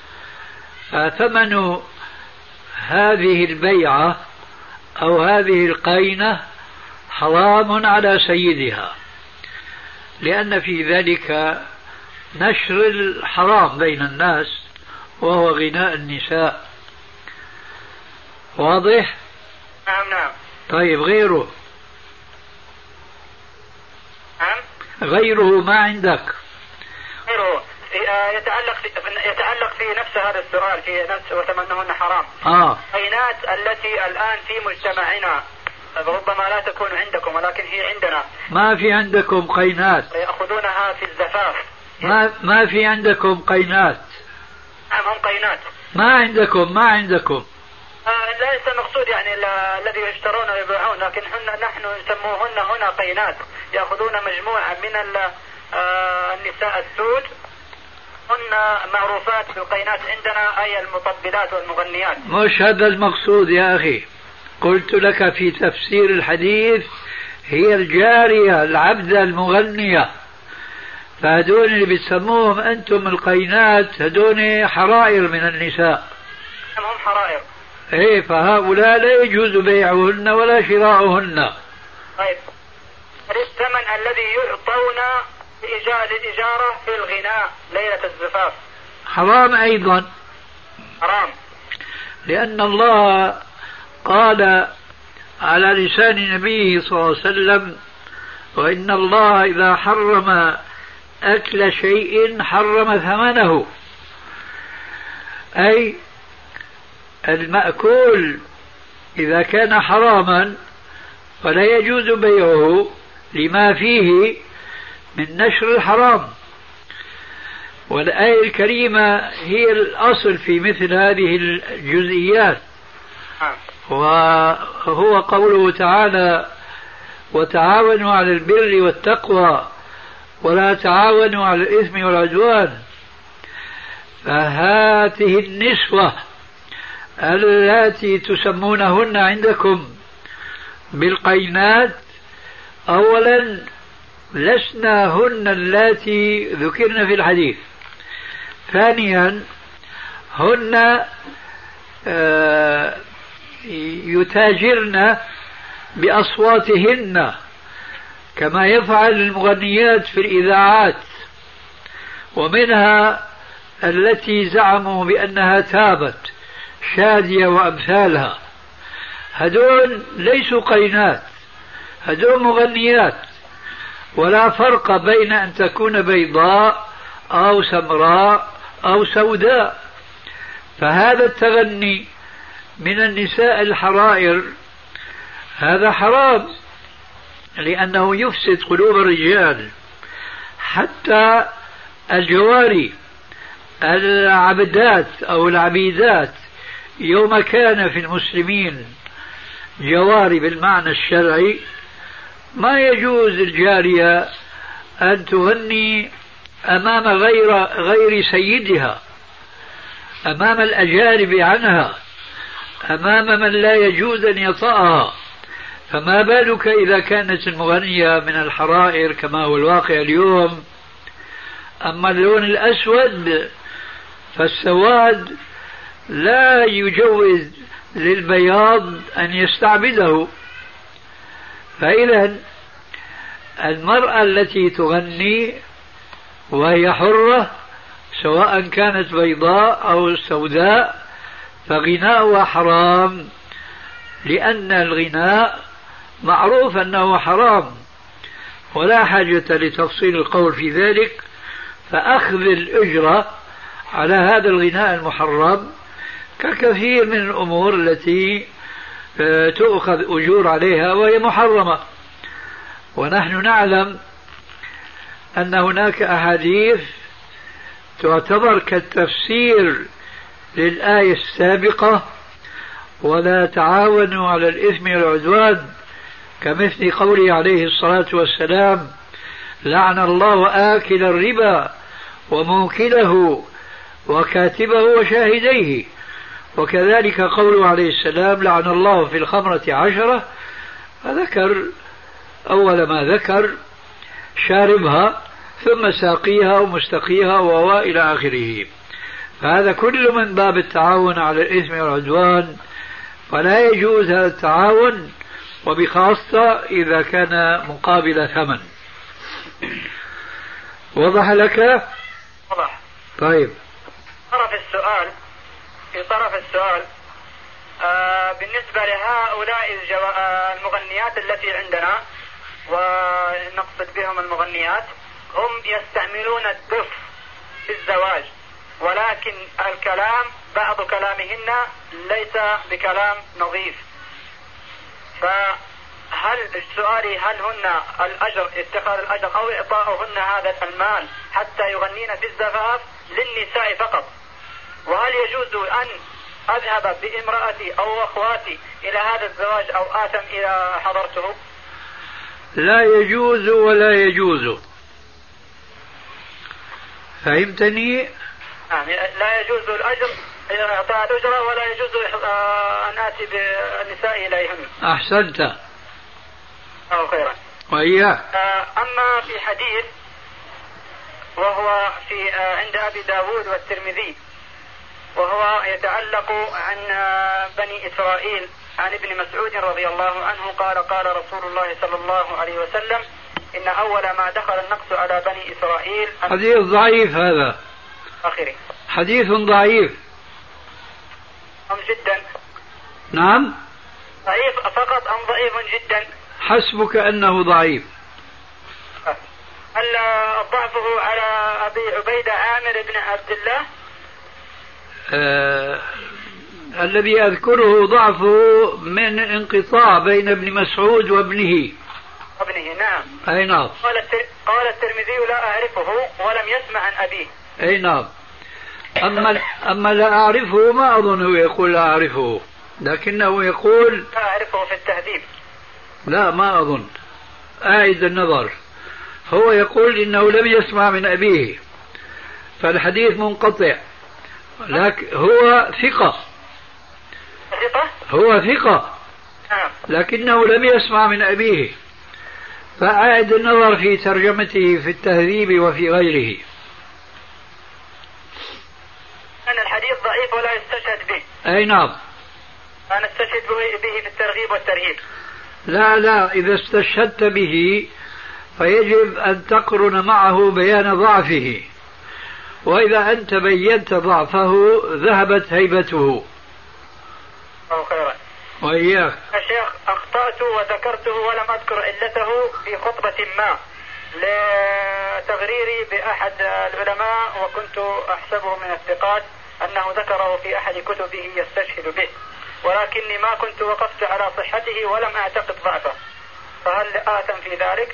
فثمن هذه البيعة أو هذه القينة حرام على سيدها، لأن في ذلك نشر الحرام بين الناس وهو غناء النساء. واضح؟ نعم. طيب غيره؟ غيره ما عندك؟ غيره يتعلق في نفس هذا السؤال، في نفس وثمنهن حرام. قينات التي الآن في مجتمعنا ربما لا تكون عندكم ولكن هي عندنا. ما في عندكم قينات؟ يأخذونها في الزفاف. ما في عندكم قينات؟ نعم هم قينات. ما عندكم ليس المقصود يعني الذي يشترون ويبيعون، لكن نحن نسموهن هنا قينات، يأخذون مجموعة من النساء السود، هن معروفات بالقينات عندنا، أي المطبلات والمغنيات. مش هذا المقصود يا أخي، قلت لك في تفسير الحديث هي الجارية العبدة المغنية، فهدون اللي بتسموهم أنتم القينات هدون حرائر من النساء. هم حرائر. ايه، فهؤلاء لا يجوز بيعهن ولا شراؤهن. طيب الثمن الذي يعطون للإجارة في الغناء ليلة الزفاف حرام أيضا. حرام لأن الله قال على لسان نبيه صلى الله عليه وسلم: وإن الله إذا حرم أكل شيء حرم ثمنه، أي المأكول إذا كان حراما فلا يجوز بيعه لما فيه من نشر الحرام. والآية الكريمة هي الأصل في مثل هذه الجزئيات، وهو قوله تعالى: وتعاونوا على البر والتقوى ولا تعاونوا على الإثم والعدوان. فهذه النسوة التي تسمونهن عندكم بالقينات أولا لسنا هن اللاتي ذكرن في الحديث، ثانيا هن يتاجرن بأصواتهن كما يفعل المغنيات في الإذاعات، ومنها التي زعموا بأنها تابت، شادية وأمثالها. هدول ليسوا قينات، هدول مغنيات، ولا فرق بين أن تكون بيضاء أو سمراء أو سوداء. فهذا التغني من النساء الحرائر هذا حرام، لأنه يفسد قلوب الرجال. حتى الجواري العبدات أو العبيدات يوم كان في المسلمين جواري بالمعنى الشرعي، ما يجوز الجارية أن تغني أمام غير سيدها، أمام الأجانب عنها، أمام من لا يجوز أن يطأها. فما بالك إذا كانت المغنية من الحرائر كما هو الواقع اليوم. أما اللون الأسود فالسواد لا يجوز للبياض أن يستعبده. فإذا المرأة التي تغني وهي حرة سواء كانت بيضاء أو سوداء فغناؤها حرام، لأن الغناء معروف أنه حرام، ولا حاجة لتفصيل القول في ذلك. فأخذ الأجرة على هذا الغناء المحرم ككثير من الأمور التي تؤخذ أجور عليها وهي محرمة. ونحن نعلم أن هناك أحاديث تعتبر كالتفسير للآية السابقة: ولا تعاونوا على الإثم والعدوان، كمثل قوله عليه الصلاة والسلام: لعن الله آكل الربا وموكله وكاتبه وشاهديه. وكذلك قوله عليه السلام: لعن الله في الخمرة 10. فذكر أول ما ذكر شاربها ثم ساقيها ومستقيها وإلى آخره. فهذا كل من باب التعاون على الإثم والعدوان، فلا يجوز هذا التعاون، وبخاصة إذا كان مقابل ثمن. وضح لك؟ وضح. طيب. في طرف السؤال بالنسبة لهؤلاء المغنيات التي عندنا، ونقصد بهم المغنيات، هم يستعملون الدف في الزواج، ولكن الكلام بعض كلامهن ليس بكلام نظيف. فهل سؤالي هل هن الأجر اتخاذ الأجر أو إعطاؤهن هذا المال حتى يغنين في الزفاف للنساء فقط؟ وهل يجوز أن أذهب بامرأتي أو أخواتي إلى هذا الزواج أو آثم إذا حضرته؟ لا يجوز ولا يجوز. فهمتني؟ لا يجوز الأجر إعطاء الأجرة، ولا يجوز أن آتي بالنساء إليهن. أحسنت. أو خيرا. وإياك. أما في حديث وهو في عند أبي داود والترمذي، وهو يتعلق عن بني إسرائيل، عن ابن مسعود رضي الله عنه قال: قال رسول الله صلى الله عليه وسلم: إن أول ما دخل النقص على بني إسرائيل. حديث ضعيف هذا. آخره. حديث ضعيف. جدا. نعم. ضعيف فقط أم ضعيف جدا؟ حسبك أنه ضعيف. هل ضعفه على أبي عبيدة عامر بن عبد الله؟ الذي أذكره ضعفه من انقطاع بين ابن مسعود وابنه. نعم. أي نعم. قال الترمذي: لا أعرفه ولم يسمع عن أبيه. أي نعم. أما لا أعرفه ما أظنه يقول لا أعرفه، لكنه يقول لا أعرفه في التهذيب. لا، ما أظن. أعيد النظر. هو يقول إنه لم يسمع من أبيه، فالحديث منقطع، لكن هو ثقة. هو ثقة لكنه لم يسمع من أبيه، فأعد النظر في ترجمته في التهذيب وفي غيره. أن الحديث ضعيف ولا يستشهد به. أي نعم. أنا استشهد به في الترغيب والترهيب. لا، إذا استشهدت به فيجب أن تقرن معه بيان ضعفه، وإذا أنت بينت ضعفه ذهبت هيبته. خيرا. وإياك. يا شيخ، أخطأت وذكرته ولم أذكر علته في خطبة ما لتغريري بأحد العلماء، وكنت أحسبه من الثقات أنه ذكره في أحد كتبه يستشهد به، ولكني ما كنت وقفت على صحته ولم أعتقد ضعفه، فهل آثم في ذلك؟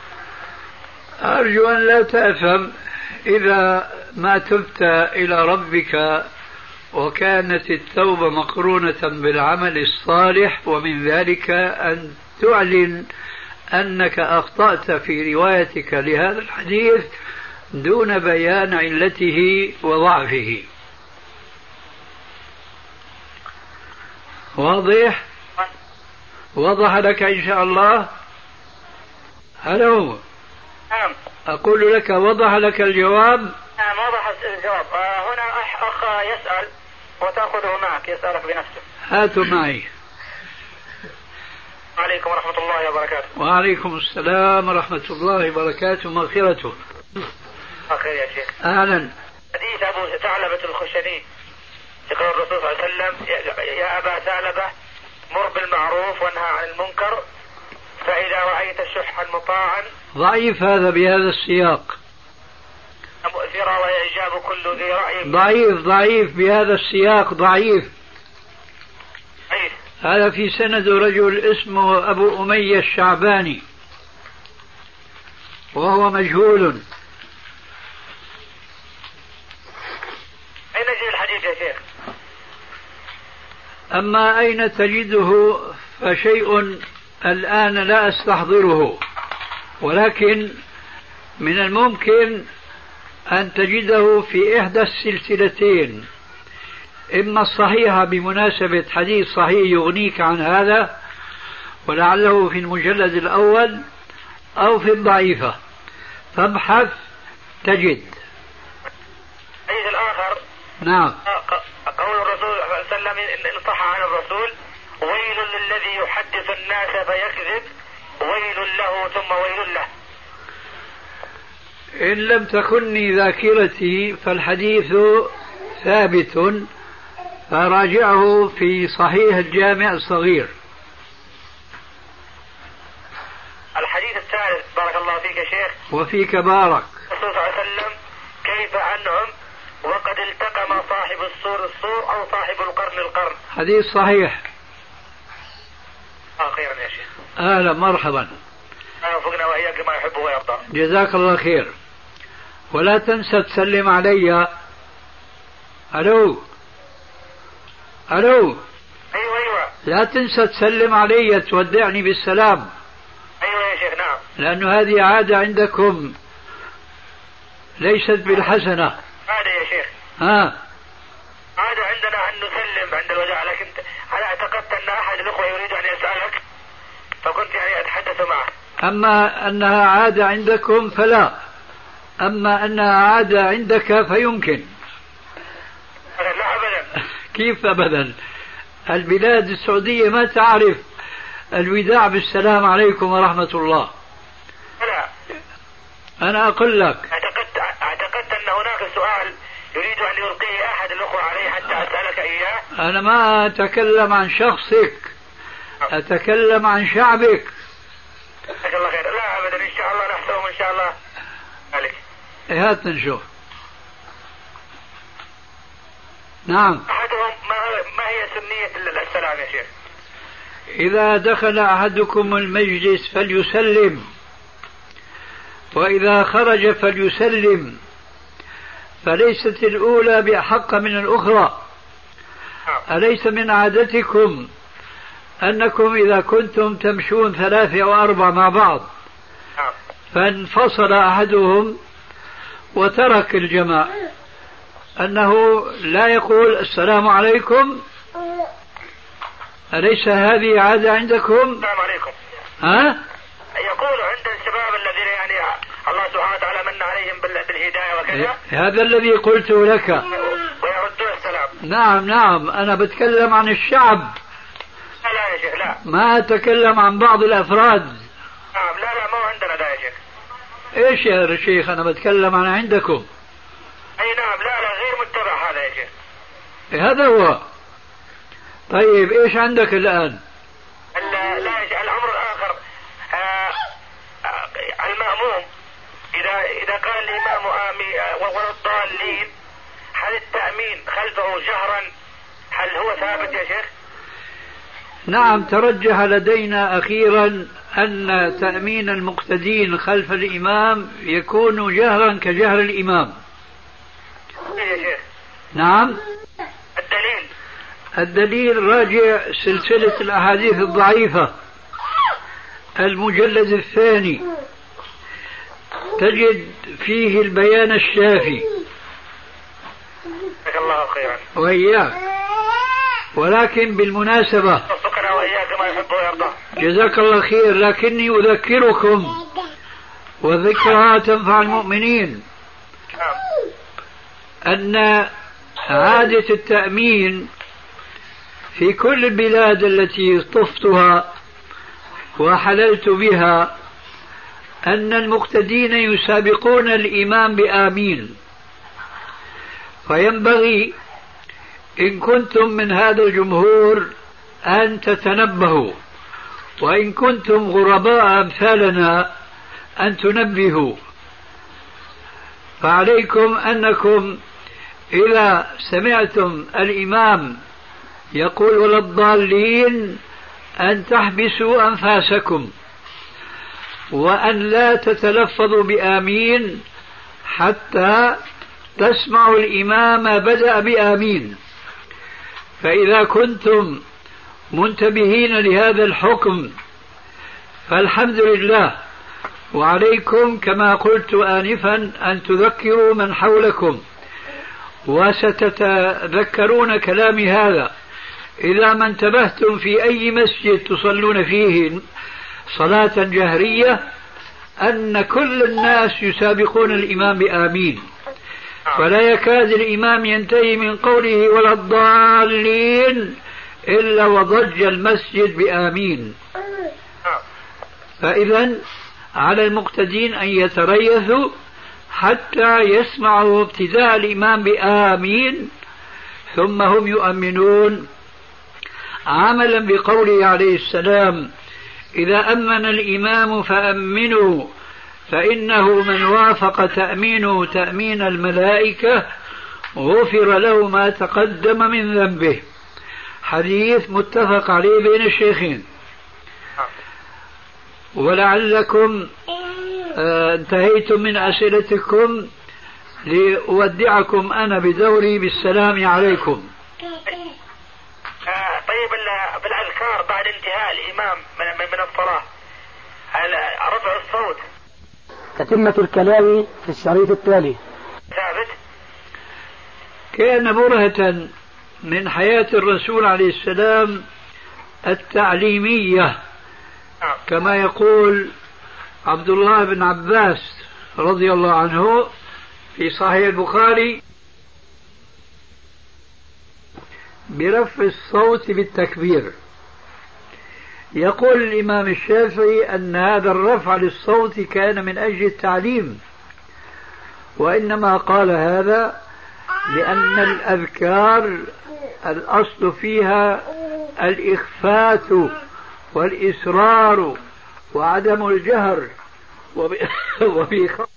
أرجو أن لا تأثم إذا ما تبت إلى ربك وكانت التوبة مقرونة بالعمل الصالح، ومن ذلك أن تعلن أنك أخطأت في روايتك لهذا الحديث دون بيان علته وضعفه. واضح؟ وضح لك إن شاء الله؟ هلو؟ نعم. أقول لك وضح لك الجواب؟ نعم وضح الجواب. هنا أخ يسأل وتأخذه معك، يسألك بنفسه. هاتوا معي. عليكم ورحمة الله وبركاته. وعليكم السلام ورحمة الله وبركاته مغفرته. أخير يا شيخ. أهلا. حديث أبو ثعلبة الخشني يقول الرسول صلى الله عليه وسلم: يا أبا ثعلبة مر بالمعروف وانهى عن المنكر، فإذا رأيت شحا مطاعا. ضعيف هذا بهذا السياق. مؤثرة وإعجاب كل ذي رأي. ضعيف بهذا السياق، ضعيف. هذا في سند رجل اسمه أبو أمية الشعباني وهو مجهول. أين نجد الحديث يا شيخ؟ أما أين تجده فشيء الآن لا أستحضره، ولكن من الممكن أن تجده في إحدى السلسلتين، إما الصحيحة بمناسبة حديث صحيح يغنيك عن هذا ولعله في المجلد الأول، أو في الضعيفة، فابحث تجد. الحديث الآخر نعم قول الرسول صلى الله عليه وسلم إن صح عن الرسول: ويل للذي يحدث الناس فيكذب، ويل له ثم ويل له. إن لم تكني ذاكرتي فالحديث ثابت، فراجعه في صحيح الجامع الصغير. الحديث الثالث بارك الله فيك يا شيخ. وفيك بارك. الرسول صلى الله عليه وسلم: كيف أنعم وقد التقم صاحب السور السور أو صاحب القرن القرن. حديث صحيح. خيرا يا شيخ. أهلا مرحبا. وفقنا وإياك ما يحب ويرضى. جزاك الله خير. ولا تنسى تسلم علي. ألو. أيوة. لا تنسى تسلم علي، تودعني بالسلام. أيوة يا شيخ. نعم. لأن هذه عادة عندكم ليست بالحسنة. عادة يا شيخ. عادة عندنا أن نسلم عند الوداع، لكن أنا اعتقدت أن أحد الأخوة يريد أن يسألك فكنت يعني أتحدث معه. أما أنها عادة عندكم فلا، أما أنها عادة عندك فيمكن. لا أبدا. كيف أبدا؟ البلاد السعودية ما تعرف الوداع بالسلام عليكم ورحمة الله. لا. أنا أقول لك اعتقدت أن هناك سؤال يريد أن يلقيه أحد الأخوة عليه حتى أسألك إياه. أنا ما أتكلم عن شخصك، أتكلم عن شعبك. جزاك الله خير. لا أبدا، إن شاء الله نحسبهم إن شاء الله عليك. هات نشوف. نعم. أحدهم ما هي سنية السلام يا شيخ؟ إذا دخل أحدكم المجلس فليسلم، وإذا خرج فليسلم، فليست الأولى بأحق من الأخرى. أليس من عادتكم أنكم إذا كنتم تمشون 3 أو 4 مع بعض فانفصل أحدهم وترك الجماعة أنه لا يقول السلام عليكم؟ أليس هذه عادة عندكم؟ السلام عليكم. يقول عند الشباب الذين يعني الله سبحانه وتعالى من عليهم بالهداية وكذا، هذا الذي قلته لك. ويردون السلام. نعم أنا بتكلم عن الشعب. يا شيخ لا. ما أتكلم عن بعض الأفراد. نعم لا ما هو عندنا ده يا شيخ. إيش يا شيخ أنا بتكلم عن عندكم. أي نعم لا غير متبع هذا يا شيخ. هذا هو. طيب إيش عندك الآن؟ لا يا شيخ الأمر الآخر المأموم إذا قال الإمام آمين ولا الضالين هل التأمين خلفه جهرا هل هو ثابت يا شيخ؟ نعم ترجح لدينا أخيرا أن تأمين المقتدين خلف الإمام يكون جهرا كجهر الإمام. يا شيخ. نعم. الدليل راجع سلسلة الأحاديث الضعيفة المجلد الثاني تجد فيه البيان الشافي. جزاك الله خيرا. وإياك. ولكن بالمناسبة جزاك الله خير لكني أذكركم والذكرى تنفع المؤمنين أن عادة التأمين في كل البلاد التي طفتها وحللت بها أن المقتدين يسابقون الإمام بآمين. فينبغي إن كنتم من هذا الجمهور أن تتنبهوا، وإن كنتم غرباء أمثالنا أن تنبهوا. فعليكم أنكم إذا سمعتم الإمام يقول ولا الضالين أن تحبسوا أنفاسكم وأن لا تتلفظوا بآمين حتى تسمعوا الإمام بدأ بآمين. فإذا كنتم منتبهين لهذا الحكم فالحمد لله، وعليكم كما قلت آنفا أن تذكروا من حولكم، وستتذكرون كلامي هذا إذا ما انتبهتم في أي مسجد تصلون فيه صلاة جهرية أن كل الناس يسابقون الإمام بآمين، فلا يكاد الإمام ينتهي من قوله ولا الضالين إلا وضج المسجد بآمين. فإذا على المقتدين أن يتريثوا حتى يسمعوا ابتداء الإمام بآمين ثم هم يؤمنون، عملا بقوله عليه السلام إذا أمن الإمام فأمنوا فإنه من وافق تأمينه تأمين الملائكة غفر له ما تقدم من ذنبه. حديث متفق عليه بين الشيخين. ولعلكم انتهيتم من أسئلتكم لأودعكم أنا بدوري بالسلام عليكم. طيب بالأذكار بعد انتهاء الإمام من الصلاة رفع الصوت تتمة الكلام في الشريط التالي. ثابت. كان برهة من حياة الرسول عليه السلام التعليمية كما يقول عبد الله بن عباس رضي الله عنه في صحيح البخاري برفع الصوت بالتكبير. يقول الإمام الشافعي أن هذا الرفع للصوت كان من أجل التعليم، وإنما قال هذا لأن الأذكار الأصل فيها الإخفات والإسرار وعدم الجهر وفي